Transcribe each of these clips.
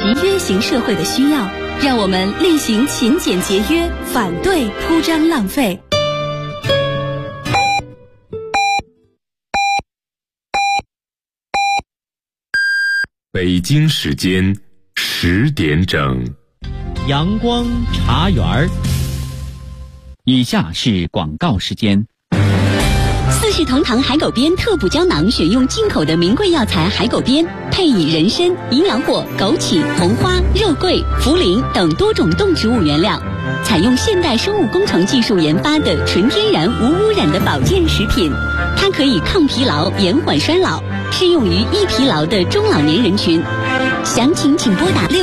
集约型社会的需要，让我们厉行勤俭节约，反对铺张浪费。 北京时间10点整， 阳光茶园儿。以下是广告时间。 四世同堂海狗鞭特补胶囊，选用进口的名贵药材海狗鞭，配以人参、营养果、枸杞、红花、肉桂、茯苓等多种动植物原料，采用现代生物工程技术研发的纯天然无污染的保健食品。它可以抗疲劳、延缓衰老，适用于易疲劳的中老年人群。详情请拨打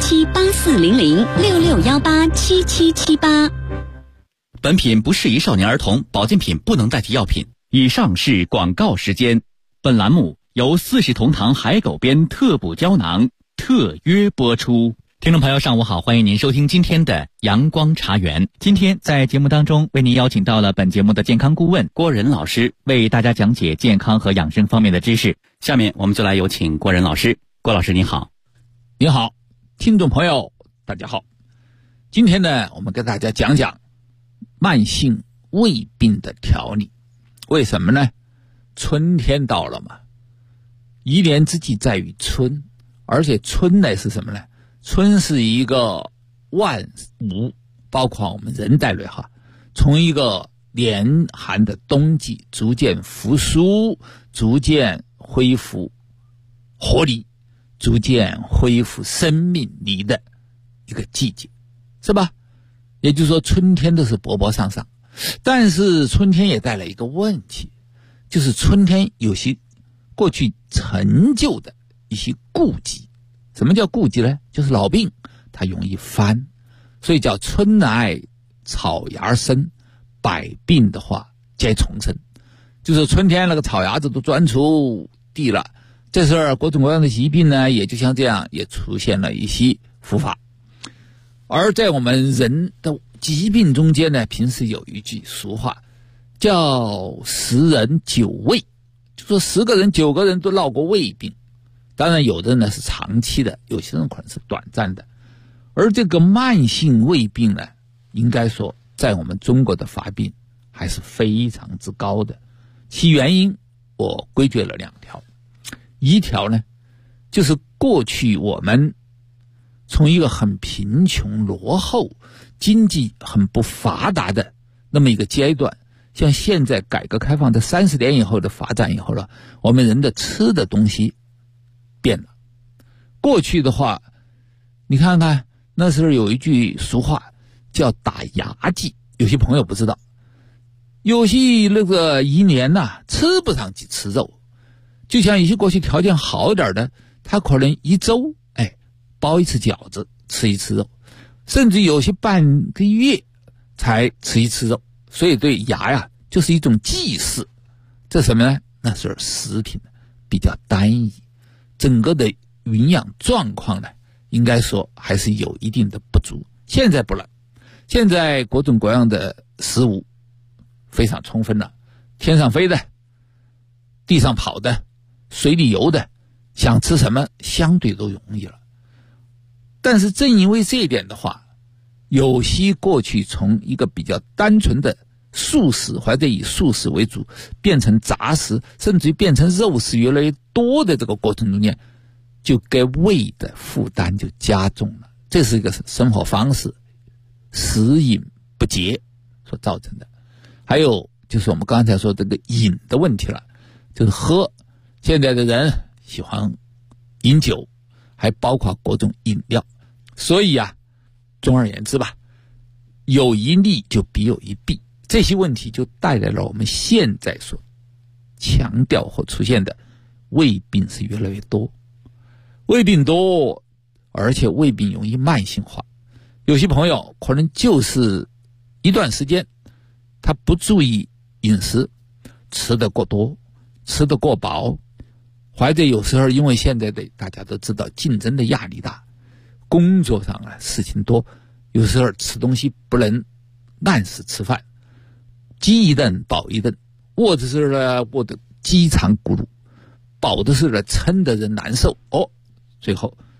6617840066187778。 本品不适宜少年儿童，保健品不能代替药品。以上是广告时间。本栏目由四世同堂海狗鞭特补胶囊特约播出。听众朋友上午好，欢迎您收听今天的阳光茶园。今天在节目当中为您邀请到了本节目的健康顾问郭仁老师，为大家讲解健康和养生方面的知识。下面我们就来有请郭仁老师。郭老师您好。 你好，听众朋友大家好。今天呢，我们跟大家讲讲慢性胃病的调理。为什么呢？春天到了嘛，一年之计在于春，而且春呢是什么呢？春是一个万物，包括我们人在内哈，从一个严寒的冬季逐渐复苏，逐渐恢复活力，逐渐恢复生命力的一个季节，是吧？也就是说春天都是勃勃上上，但是春天也带来一个问题，就是春天有些过去陈旧的一些痼疾。什么叫痼疾呢？就是老病它容易翻，所以叫春来草芽生，百病的话皆重生。就是春天那个草芽子都钻出地了，这时候各种各样的疾病呢也就像这样也出现了一些复发。而在我们人的疾病中间呢，平时有一句俗话叫10人9胃，就说10个人9个人都闹过胃病。当然有的人呢是长期的，有些人可能是短暂的。而这个慢性胃病呢，应该说在我们中国的发病还是非常之高的。其原因我归结了2条。一条呢，就是过去我们从一个很贫穷落后、经济很不发达的那么一个阶段，像现在改革开放的30年以后的发展以后了，我们人的吃的东西变了。过去的话，你看看那时候有一句俗话叫打牙祭，有些朋友不知道，有些那个一年吃不上几次肉，就像一些过去条件好一点的，他可能一周包一次饺子，吃一次肉，甚至有些半个月才吃一次肉。所以对牙就是一种祭祀。这什么呢？那时候食品比较单一，整个的营养状况呢，应该说还是有一定的不足。现在不了，现在各种各样的食物非常充分了，天上飞的，地上跑的，水里游的，想吃什么相对都容易了。但是正因为这一点的话，有些过去从一个比较单纯的素食或者以素食为主，变成杂食，甚至于变成肉食越来越多的这个过程中间，就给胃的负担就加重了。这是一个生活方式食饮不节所造成的。还有就是我们刚才说这个饮的问题了，就是喝，现在的人喜欢饮酒，还包括各种饮料。所以总而言之吧，有一利就必有一弊，这些问题就带来了我们现在所强调或出现的胃病是越来越多。胃病多，而且胃病容易慢性化。有些朋友可能就是一段时间他不注意饮食，吃得过多，吃得过饱，或者有时候因为现在的大家都知道竞争的压力大，工作上事情多，有时候吃东西不能按时吃饭，饥一顿饱一顿，饿的时候饿得饥肠辘辘，饱的时候撑得人难受，最后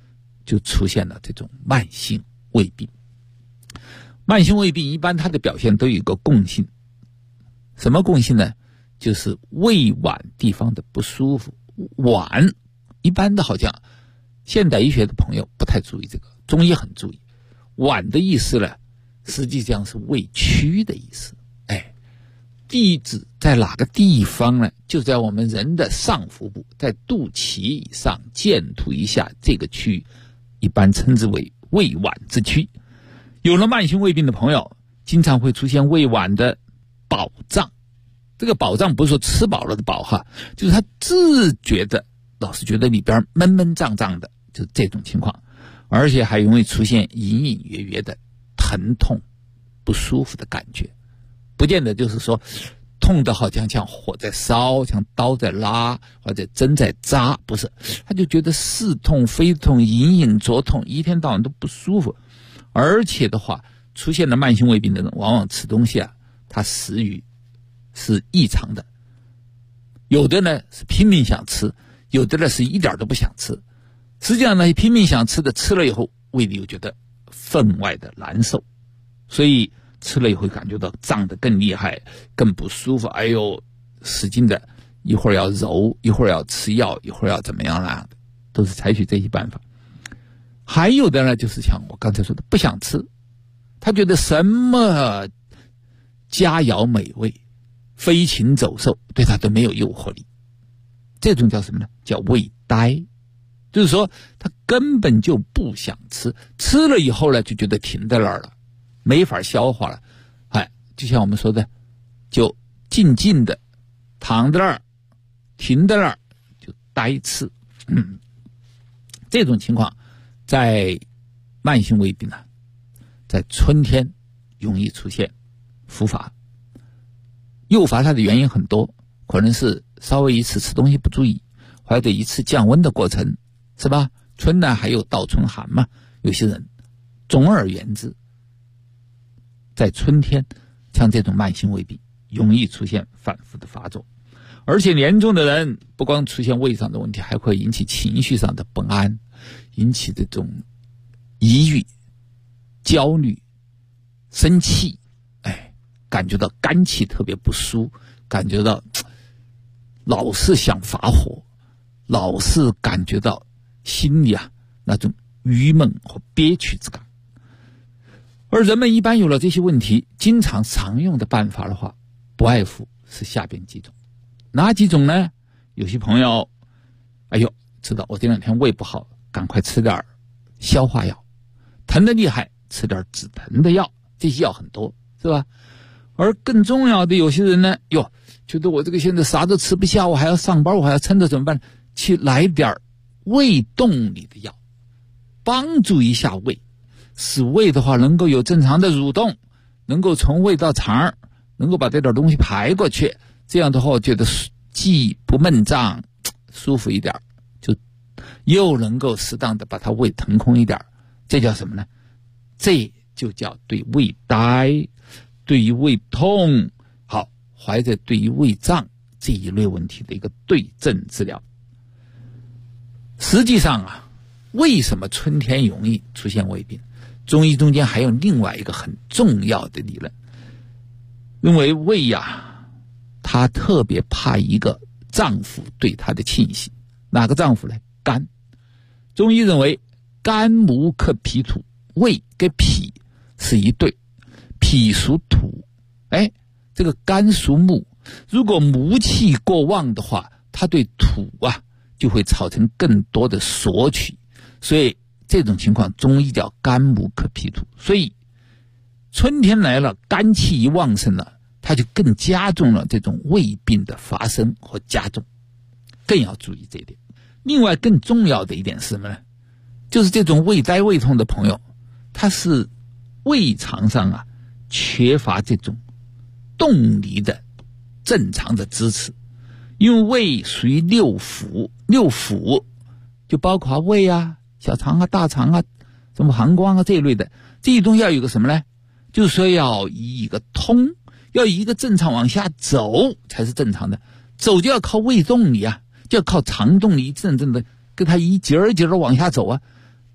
就出现了这种慢性胃病。慢性胃病一般它的表现都有一个共性，什么共性呢？就是胃脘地方的不舒服。脘一般的好像现代医学的朋友不太注意这个，中医很注意。脘的意思呢，实际上是胃区的意思。地址在哪个地方呢？就在我们人的上腹部，在肚脐以上剑突以下这个区域，一般称之为胃脘之区。有了慢性胃病的朋友，经常会出现胃脘的饱胀。这个饱胀不是说吃饱了的饱哈，就是他自觉的老是觉得里边闷闷胀胀的，就是这种情况。而且还容易出现隐隐约约的疼痛不舒服的感觉，不见得就是说痛的好像火在烧，像刀在拉或者针在扎，不是，他就觉得似痛非痛，隐隐作痛，一天到晚都不舒服。而且的话，出现了慢性胃病的人往往吃东西他食欲是异常的，有的呢是拼命想吃，有的呢是一点都不想吃。实际上呢，拼命想吃的吃了以后，胃里又觉得分外的难受，所以吃了以后感觉到胀得更厉害，更不舒服。使劲的，一会儿要揉，一会儿要吃药，一会儿要怎么样啦，都是采取这些办法。还有的呢，就是像我刚才说的，不想吃，他觉得什么佳肴美味、飞禽走兽对他都没有诱惑力，这种叫什么呢？叫胃呆。就是说他根本就不想吃，吃了以后呢就觉得停在那儿了，没法消化了。就像我们说的，就静静的躺在那儿，停在那儿，就呆吃。这种情况在慢性胃病在春天容易出现复发。诱发它的原因很多，可能是稍微一次吃东西不注意，或者一次降温的过程，是吧？春呢还有倒春寒嘛，有些人。总而言之，在春天像这种慢性胃病容易出现反复的发作，而且严重的人不光出现胃上的问题，还会引起情绪上的不安，引起这种抑郁、焦虑、生气，感觉到肝气特别不舒，感觉到老是想发火，老是感觉到心里那种郁闷和憋屈之感。而人们一般有了这些问题，经常用的办法的话，不外乎是下边几种。哪几种呢？有些朋友知道我这两天胃不好，赶快吃点消化药，疼得厉害吃点止疼的药，这些药很多，是吧？而更重要的，有些人呢觉得我这个现在啥都吃不下，我还要上班，我还要撑着，怎么办？去来点胃动力的药，帮助一下胃，使胃的话能够有正常的蠕动，能够从胃到肠，能够把这点东西排过去。这样的话，我觉得既不闷胀，舒服一点，就又能够适当的把它胃腾空一点。这叫什么呢？这就叫对胃呆、对于胃痛，或者对于胃胀这一类问题的一个对症治疗。实际上为什么春天容易出现胃病？中医中间还有另外一个很重要的理论，认为胃他特别怕一个脏腑对他的侵袭。哪个脏腑呢？肝。中医认为肝木克脾土，胃跟脾是一对，脾属土，这个肝属木，如果木气过旺的话，它对土就会造成更多的索取，所以这种情况中医叫肝木克脾土。所以春天来了，肝气一旺盛了，它就更加重了这种胃病的发生和加重，更要注意这一点。另外更重要的一点是什么呢？就是这种胃呆胃痛的朋友，他是胃肠上缺乏这种动力的正常的支持。因为胃属于六腑，六腑就包括胃小肠大肠什么膀胱这一类的，这些东西要有个什么呢？就是说要以一个通，要以一个正常往下走才是正常的。走就要靠胃动力就要靠肠动力，真正的跟它一节儿一节儿往下走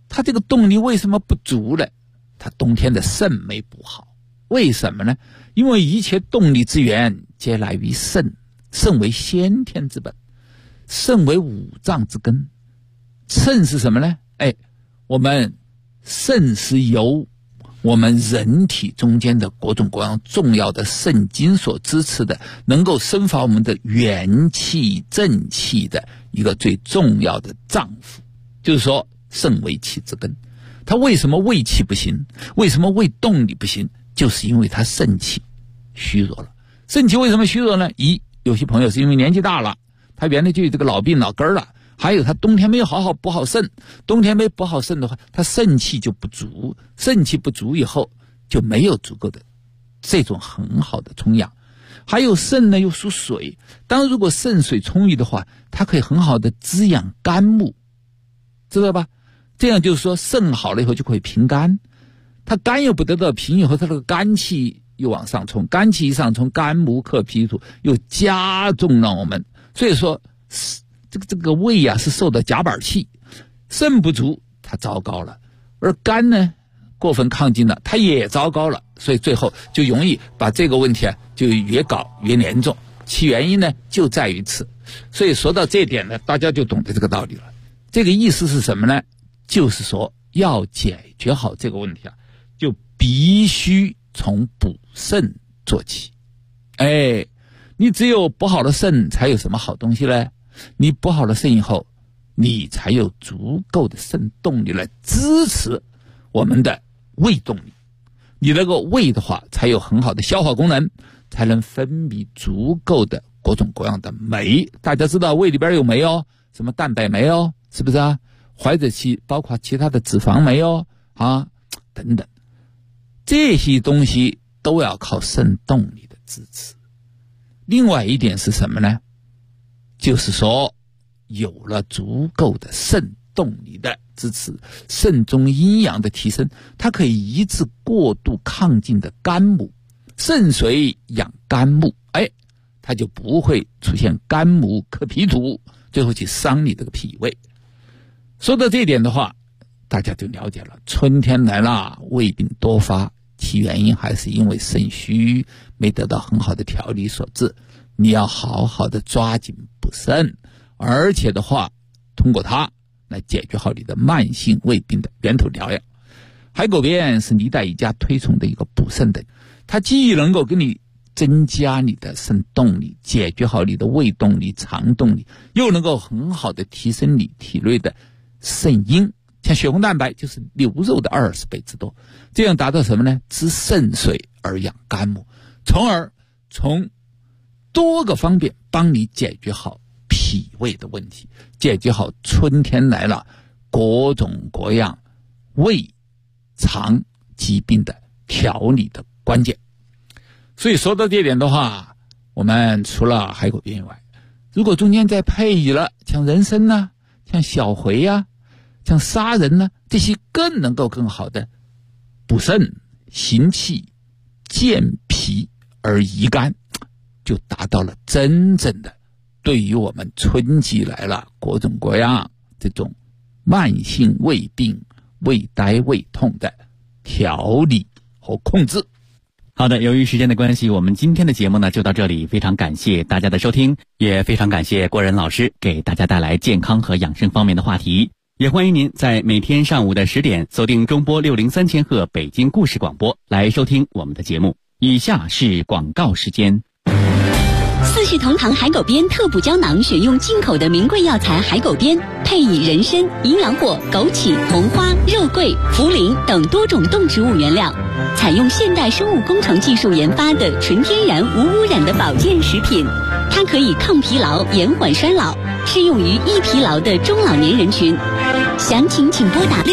它这个动力为什么不足呢？它冬天的肾没补好。为什么呢？因为一切动力之源皆来于肾，肾为先天之本，肾为五脏之根。肾是什么呢？我们肾是由我们人体中间的各种各样重要的肾经所支持的，能够生发我们的元气正气的一个最重要的脏腑。就是说肾为气之根。它为什么胃气不行？为什么胃动力不行？就是因为它肾气虚弱了。肾气为什么虚弱呢？有些朋友是因为年纪大了，他原来就有这个老病脑根了，还有他冬天没有好好补好肾，冬天没补好肾的话，他肾气就不足，肾气不足以后就没有足够的这种很好的充养。还有肾呢又属水，如果肾水充裕的话，它可以很好的滋养肝木，知道吧？这样就是说肾好了以后就可以平肝，它肝又不得到平以后，它这个肝气又往上冲，肝气一上冲，肝木克脾土，又加重了我们。所以说这个胃是受到夹板气，肾不足它糟糕了，而肝呢过分亢进了，它也糟糕了，所以最后就容易把这个问题就越搞越严重。其原因呢就在于此。所以说到这点呢，大家就懂得这个道理了。这个意思是什么呢？就是说要解决好这个问题就必须从补肾做起。你只有补好了肾才有什么好东西呢？你补好了肾以后，你才有足够的肾动力来支持我们的胃动力。你那个胃的话才有很好的消化功能，才能分泌足够的各种各样的酶。大家知道胃里边有酶什么蛋白酶是不是怀者期包括其他的脂肪酶等等，这些东西都要靠肾动力的支持。另外一点是什么呢？就是说有了足够的肾动力的支持，肾中阴阳的提升，它可以抑制过度亢进的肝木，肾水养肝木，它就不会出现肝木克脾土，最后去伤你这个脾胃。说到这点的话，大家就了解了，春天来了，胃病多发，其原因还是因为肾虚没得到很好的调理所致。你要好好的抓紧补肾，而且的话通过它来解决好你的慢性胃病的源头疗养。海狗鞭是历代一家推崇的一个补肾的，它既能够给你增加你的肾动力，解决好你的胃动力、肠动力，又能够很好的提升你体内的肾阴，像血红蛋白就是牛肉的20倍之多，这样达到什么呢？滋肾水而养肝木，从而从多个方面帮你解决好脾胃的问题，解决好春天来了各种各样胃肠疾病的调理的关键。所以说到这点的话，我们除了海狗鞭以外，如果中间再配以了像人参像小茴像砂仁这些更能够更好的补肾行气健脾而益肝，就达到了真正的对于我们春季来了各种各样这种慢性胃病、胃呆、胃痛的调理和控制。 好的，由于时间的关系，我们今天的节目呢就到这里，非常感谢大家的收听，也非常感谢郭仁老师给大家带来健康和养生方面的话题。也欢迎您在每天上午的10点锁定中波603千赫北京故事广播来收听我们的节目。以下是广告时间。 四世同堂海狗鞭特补胶囊选用进口的名贵药材海狗鞭，配以人参、阴阳果、枸杞、红花、肉桂、茯苓等多种动植物原料，采用现代生物工程技术研发的纯天然无污染的保健食品。它可以抗疲劳、延缓衰老，适用于易疲劳的中老年人群。详情请拨打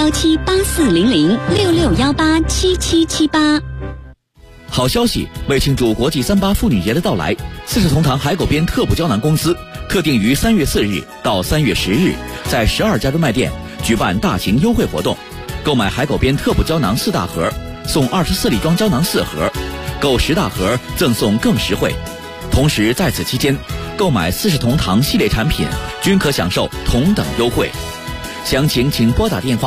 66178400 66187778。 好消息！为庆祝国际38妇女节的到来，四世同堂海狗鞭特补胶囊公司特定于3月4日到3月10日，在12家专卖店举办大型优惠活动。购买海狗鞭特补胶囊4大盒，送24粒装胶囊4盒，购10大盒赠送更实惠。同时在此期间，购买四世同堂系列产品均可享受同等优惠。详情请拨打电话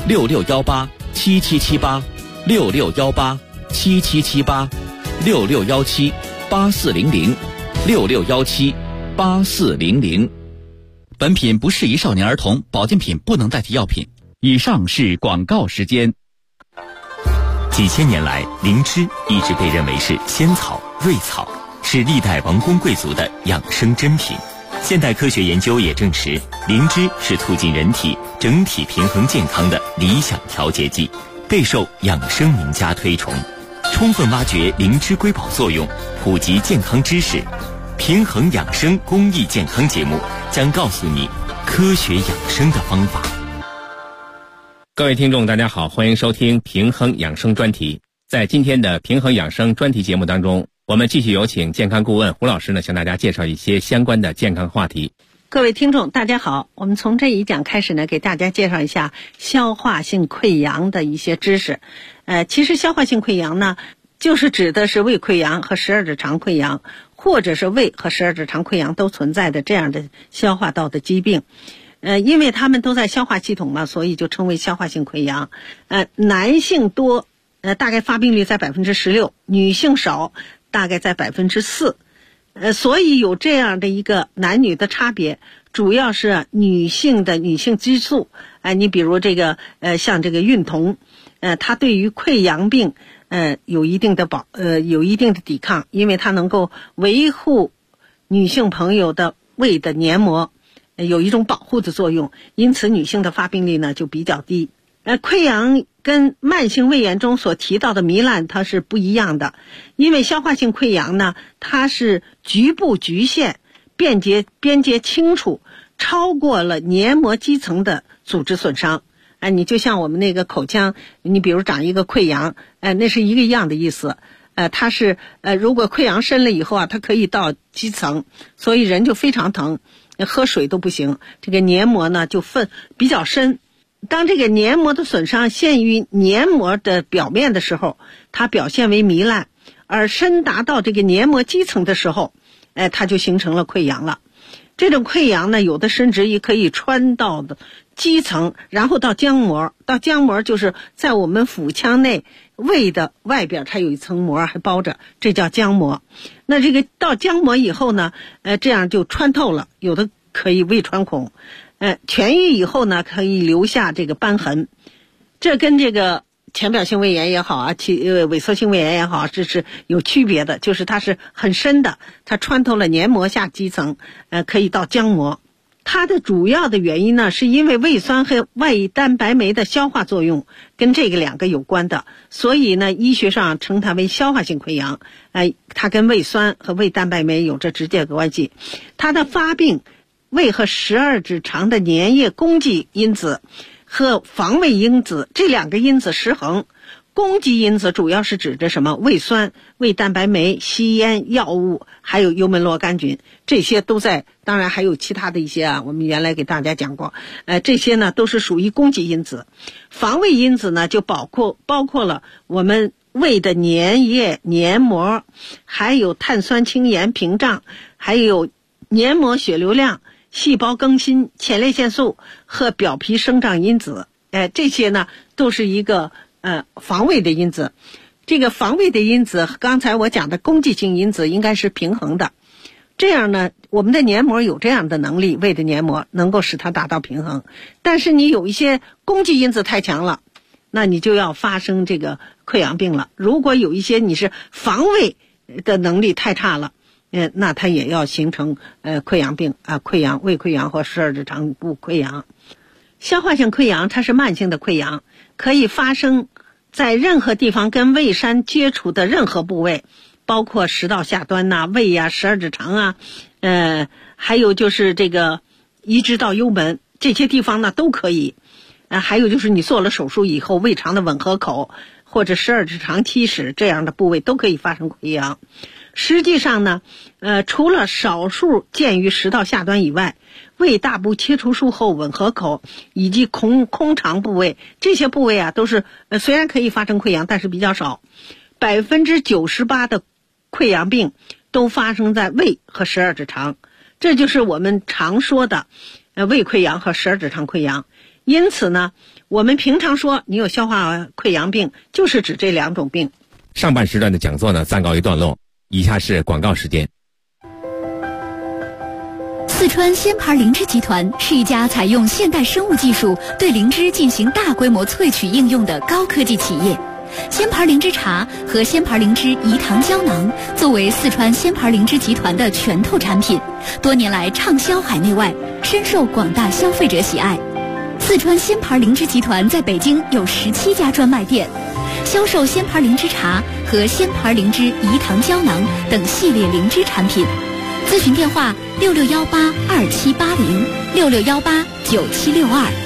，66187777861786178400，66178400。 本品不适宜少年儿童，保健品不能代替药品。以上是广告时间。 几千年来，灵芝一直被认为是仙草、瑞草，是历代王公贵族的养生珍品。现代科学研究也证实，灵芝是促进人体整体平衡健康的理想调节剂，备受养生名家推崇。充分挖掘灵芝瑰宝作用，普及健康知识，平衡养生公益健康节目将告诉你科学养生的方法。 各位听众大家好，欢迎收听平衡养生专题。在今天的平衡养生专题节目当中，我们继续有请健康顾问胡老师呢，向大家介绍一些相关的健康话题。 各位听众大家好，我们从这一讲开始呢，给大家介绍一下消化性溃疡的一些知识。其实消化性溃疡呢，就是指的是胃溃疡和十二指肠溃疡，或者是胃和十二指肠溃疡都存在的这样的消化道的疾病。因为他们都在消化系统嘛，所以就称为消化性溃疡。男性多，大概发病率在 16%， 女性少，大概在 4%。所以有这样的一个男女的差别，主要是女性的女性激素。你比如这个像这个孕酮，它对于溃疡病有一定的抵抗，因为它能够维护女性朋友的胃的黏膜，有一种保护的作用，因此女性的发病率呢就比较低。溃疡跟慢性胃炎中所提到的糜烂它是不一样的，因为消化性溃疡呢，它是局部局限，边界清楚，超过了黏膜基层的组织损伤。你就像我们那个口腔，你比如长一个溃疡，那是一个样的意思。它是如果溃疡深了以后啊，它可以到基层，所以人就非常疼，喝水都不行。这个黏膜呢就比较深。当这个黏膜的损伤限于黏膜的表面的时候，它表现为糜烂，而深达到这个黏膜基层的时候，它就形成了溃疡了。这种溃疡呢，有的甚至于可以穿到的基层，然后到浆膜。到浆膜就是在我们腹腔内胃的外边，它有一层膜还包着，这叫浆膜。那这个到浆膜以后呢，这样就穿透了，有的可以胃穿孔。痊愈以后呢，可以留下这个瘢痕。这跟这个浅表性胃炎也好啊，萎缩性胃炎也好，这是有区别的，就是它是很深的，它穿透了黏膜下基层，可以到浆膜。它的主要的原因呢，是因为胃酸和胃蛋白酶的消化作用跟这个两个有关的，所以呢，医学上称它为消化性溃疡。它跟胃酸和胃蛋白酶有着直接的关系。它的发病，胃和十二指肠的粘液供给因子和防胃因子这两个因子失衡。供给因子主要是指着什么？胃酸、胃蛋白酶、吸烟、药物，还有幽门螺杆菌，这些都在，当然还有其他的一些啊，我们原来给大家讲过，这些呢都是属于供给因子。防胃因子呢就包括了我们胃的粘液、黏膜，还有碳酸氢盐屏障，还有黏膜血流量、细胞更新、前列腺素和表皮生长因子。这些呢都是一个防胃的因子。这个防胃的因子，刚才我讲的供给性因子应该是平衡的。这样呢，我们的黏膜有这样的能力，胃的黏膜能够使它达到平衡。但是你有一些供给因子太强了，那你就要发生这个溃疡病了。如果有一些你是防胃的能力太差了，那它也要形成溃疡病啊，胃溃疡或十二指肠部溃疡。消化性溃疡它是慢性的溃疡，可以发生在任何地方跟胃酸接触的任何部位，包括食道下端呐、胃啊、十二指肠啊，还有就是这个移植到幽门这些地方呢都可以。还有就是你做了手术以后，胃肠的吻合口或者十二指肠憩室这样的部位都可以发生溃疡。实际上呢，除了少数见于食道下端以外，胃大部切除术后吻合口以及空肠部位，这些部位啊都是虽然可以发生溃疡，但是比较少。98%的溃疡病都发生在胃和十二指肠，这就是我们常说的胃溃疡和十二指肠溃疡。 因此呢，我们平常说你有消化溃疡病，就是指这2种病。 上半时段的讲座呢暂告一段落，以下是广告时间。 四川鲜牌灵芝集团是一家采用现代生物技术对灵芝进行大规模萃取应用的高科技企业。鲜牌灵芝茶和鲜牌灵芝饴糖胶囊作为四川鲜牌灵芝集团的拳头产品，多年来畅销海内外，深受广大消费者喜爱。四川鲜牌灵芝集团在北京有17家专卖店，销售鲜牌灵芝茶和鲜牌灵芝饴糖胶囊等系列灵芝产品。咨询电话66182780，66189762。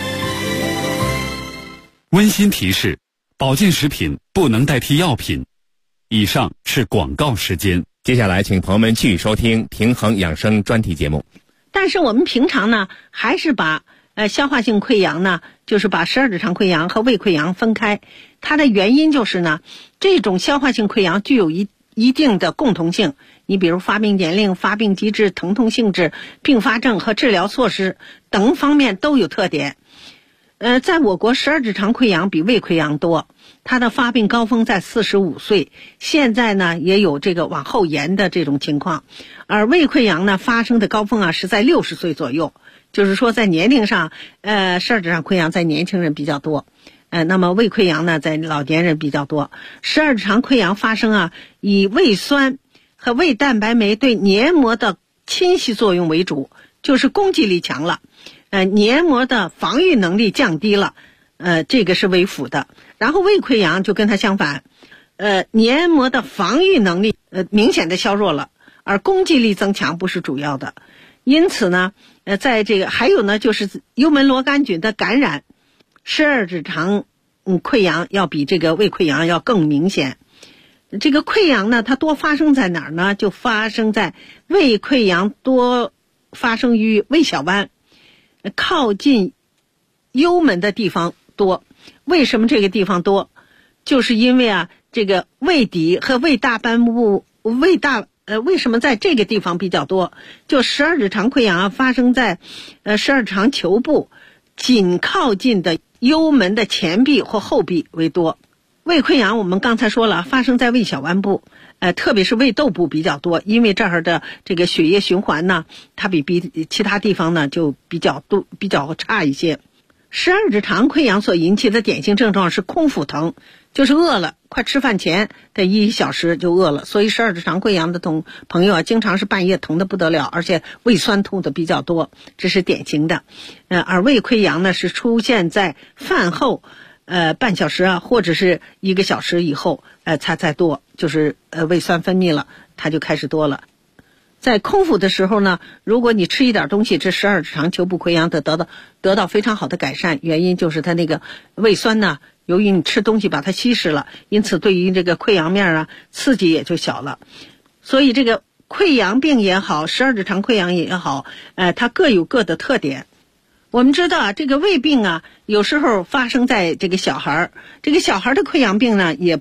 温馨提示：保健食品不能代替药品。以上是广告时间。 接下来请朋友们继续收听平衡养生专题节目。 但是我们平常呢，还是把消化性溃疡呢，就是把十二指肠溃疡和胃溃疡分开。它的原因就是呢，这种消化性溃疡具有一定的共同性。你比如发病年龄、发病机制、疼痛性质、并发症和治疗措施等方面都有特点。在我国，十二指肠溃疡比胃溃疡多，它的发病高峰在45岁，现在呢也有这个往后延的这种情况。而胃溃疡呢发生的高峰是在60岁左右，就是说在年龄上，十二指肠溃疡在年轻人比较多。那么胃溃疡呢在老年人比较多。十二指肠溃疡发生以胃酸和胃蛋白酶对黏膜的侵袭作用为主，就是攻击力强了，黏膜的防御能力降低了，这个是为辅的。然后胃溃疡就跟它相反，黏膜的防御能力明显的削弱了，而攻击力增强不是主要的。因此呢，在这个还有呢，就是幽门螺杆菌的感染，十二指肠溃疡要比这个胃溃疡要更明显。这个溃疡呢，它多发生在哪儿呢？就发生在胃溃疡，多发生于胃小弯，靠近幽门的地方多。为什么这个地方多？就是因为这个胃底和胃大斑部为什么在这个地方比较多？就十二指肠溃疡发生在十二指肠球部紧靠近的幽门的前壁或后壁为多。胃溃疡我们刚才说了，发生在胃小弯部，特别是胃窦部比较多，因为这儿的这个血液循环呢，它比其他地方呢就比较差一些。十二指肠溃疡所引起的典型症状是空腹疼，就是饿了，快吃饭前的1小时就饿了。所以十二指肠溃疡的朋友经常是半夜疼得不得了，而且胃酸痛的比较多，这是典型的。而胃溃疡呢是出现在饭后半小时或者是1个小时以后它才多，就是胃酸分泌了，它就开始多了。在空腹的时候呢，如果你吃一点东西，这十二指肠球部溃疡得到非常好的改善，原因就是它那个胃酸呢，由于你吃东西把它稀释了，因此对于这个溃疡面刺激也就小了。所以这个溃疡病也好，十二指肠溃疡也好，它各有各的特点。我们知道这个胃病有时候发生在这个小孩，这个小孩的溃疡病呢，也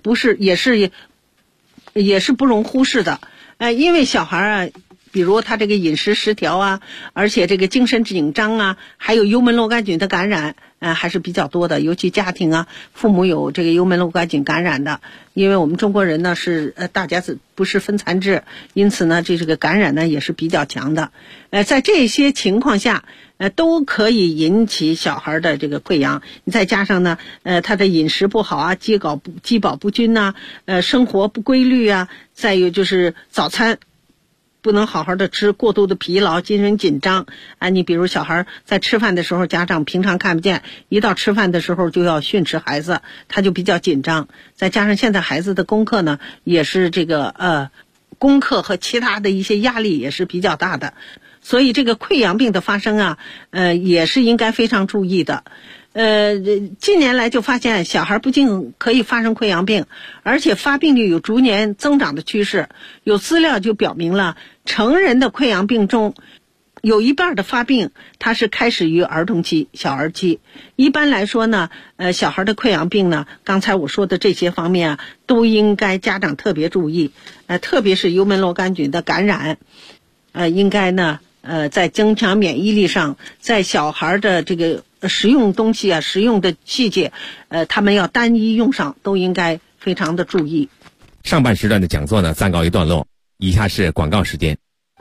是不容忽视的。因为小孩比如他这个饮食失调而且这个精神紧张还有幽门螺杆菌的感染还是比较多的，尤其家庭父母有这个幽门螺杆菌感染的，因为我们中国人呢是大家不是分残制，因此呢这个感染呢也是比较强的。在这些情况下都可以引起小孩的这个溃疡。你再加上呢他的饮食不好饥饱不均生活不规律再有就是早餐不能好好的吃，过度的疲劳，精神紧张你比如小孩在吃饭的时候，家长平常看不见，一到吃饭的时候就要训斥孩子，他就比较紧张。再加上现在孩子的功课呢也是这个功课和其他的一些压力也是比较大的，所以这个溃疡病的发生也是应该非常注意的。近年来就发现小孩不仅可以发生溃疡病，而且发病率有逐年增长的趋势。有资料就表明了，成人的溃疡病中有一半的发病它是开始于儿童期、小儿期。一般来说呢小孩的溃疡病呢，刚才我说的这些方面都应该家长特别注意，特别是幽门螺杆菌的感染应该呢在增强免疫力上，在小孩的这个食用东西啊，食用的细节，他们要单一用上，都应该非常的注意。 上半时段的讲座呢，暂告一段落，以下是广告时间。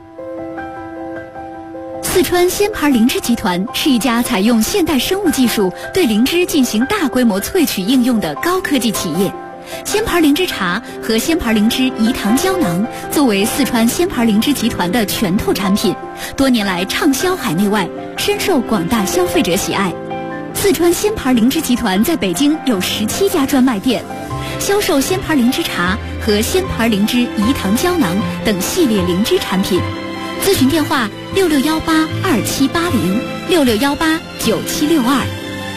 四川鲜牌灵芝集团是一家采用现代生物技术对灵芝进行大规模萃取应用的高科技企业。鲜牌灵芝茶和鲜牌灵芝饴糖胶囊作为四川鲜牌灵芝集团的拳头产品，多年来畅销海内外，深受广大消费者喜爱。四川鲜牌灵芝集团在北京有17家专卖店，销售鲜牌灵芝茶和鲜牌灵芝饴糖胶囊等系列灵芝产品。咨询电话66182780，66189762。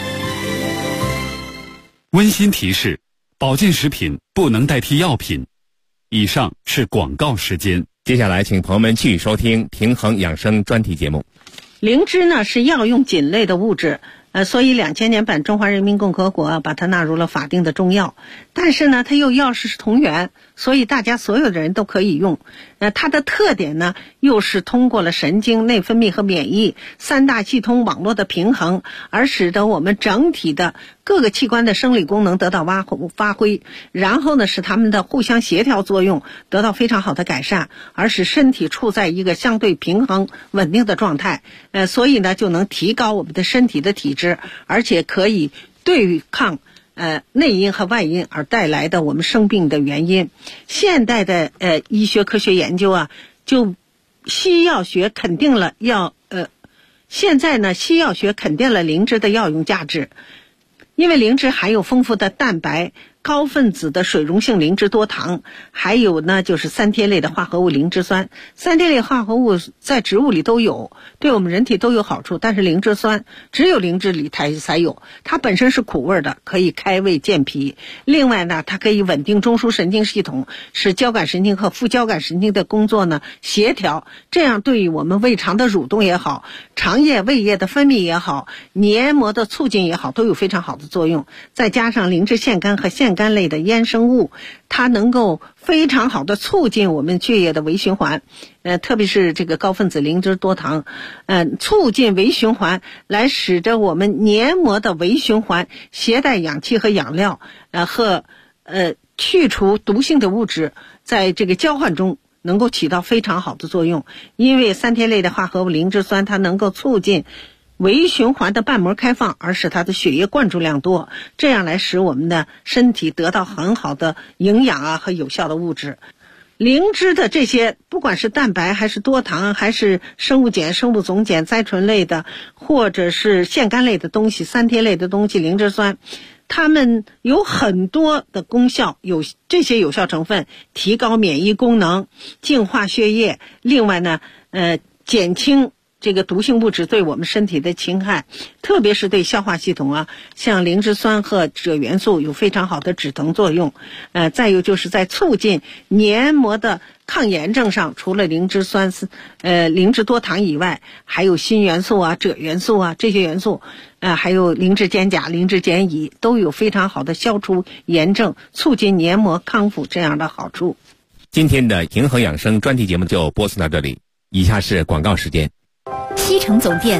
温馨提示：保健食品不能代替药品。以上是广告时间。 接下来，请朋友们继续收听平衡养生专题节目。 灵芝呢是药用菌类的物质，所以2000年版中华人民共和国把它纳入了法定的中药。但是呢，它又药食同源，所以大家所有的人都可以用。它的特点呢，又是通过了神经、内分泌和免疫3大系统网络的平衡，而使得我们整体的各个器官的生理功能得到发挥，然后呢，使它们的互相协调作用得到非常好的改善，而使身体处在一个相对平衡稳定的状态。所以呢，就能提高我们的身体的体质，而且可以对抗内因和外因而带来的我们生病的原因。现代的医学科学研究啊，就西药学肯定了现在呢，西药学肯定了灵芝的药用价值，因为灵芝含有丰富的蛋白、高分子的水溶性灵芝多糖，还有呢就是3萜类的化合物灵芝酸。3萜类化合物在植物里都有，对我们人体都有好处，但是灵芝酸只有灵芝里才有，它本身是苦味的，可以开胃健脾。另外呢，它可以稳定中枢神经系统，使交感神经和副交感神经的工作呢协调，这样对于我们胃肠的蠕动也好，肠液胃液的分泌也好，黏膜的促进也好，都有非常好的作用。再加上灵芝腺苷和腺苷类的衍生物，它能够非常好的促进我们血液的微循环，特别是这个高分子灵芝多糖，促进微循环，来使得我们黏膜的微循环携带氧气和养料，和去除毒性的物质，在这个交换中能够起到非常好的作用。因为3萜类的化合物灵芝酸，它能够促进微循环的瓣膜开放，而使它的血液灌注量多，这样来使我们的身体得到很好的营养啊和有效的物质。灵芝的这些不管是蛋白还是多糖还是生物碱、生物总碱、甾醇类的或者是腺苷类的东西、3萜类的东西，灵芝酸它们有很多的功效，有这些有效成分提高免疫功能、净化血液，另外呢减轻这个毒性物质对我们身体的侵害，特别是对消化系统啊，像灵芝酸和锗元素有非常好的止疼作用。再有就是在促进黏膜的抗炎症上，除了灵芝酸、灵芝多糖以外，还有锌元素啊、锗元素啊这些元素，还有灵芝肩胛、灵芝碱乙都有非常好的消除炎症、促进黏膜康复这样的好处。 今天的平衡养生专题节目就播送到这里，以下是广告时间。 西城总店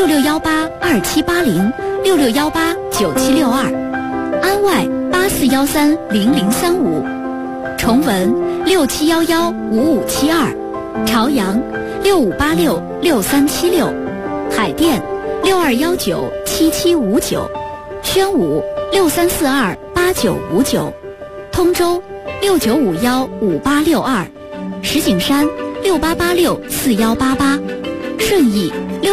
66182780，66189762，安外84130035，崇文67115572，朝阳65866376，海淀62197759，宣武63428959，通州69515862，石景山68864188，顺义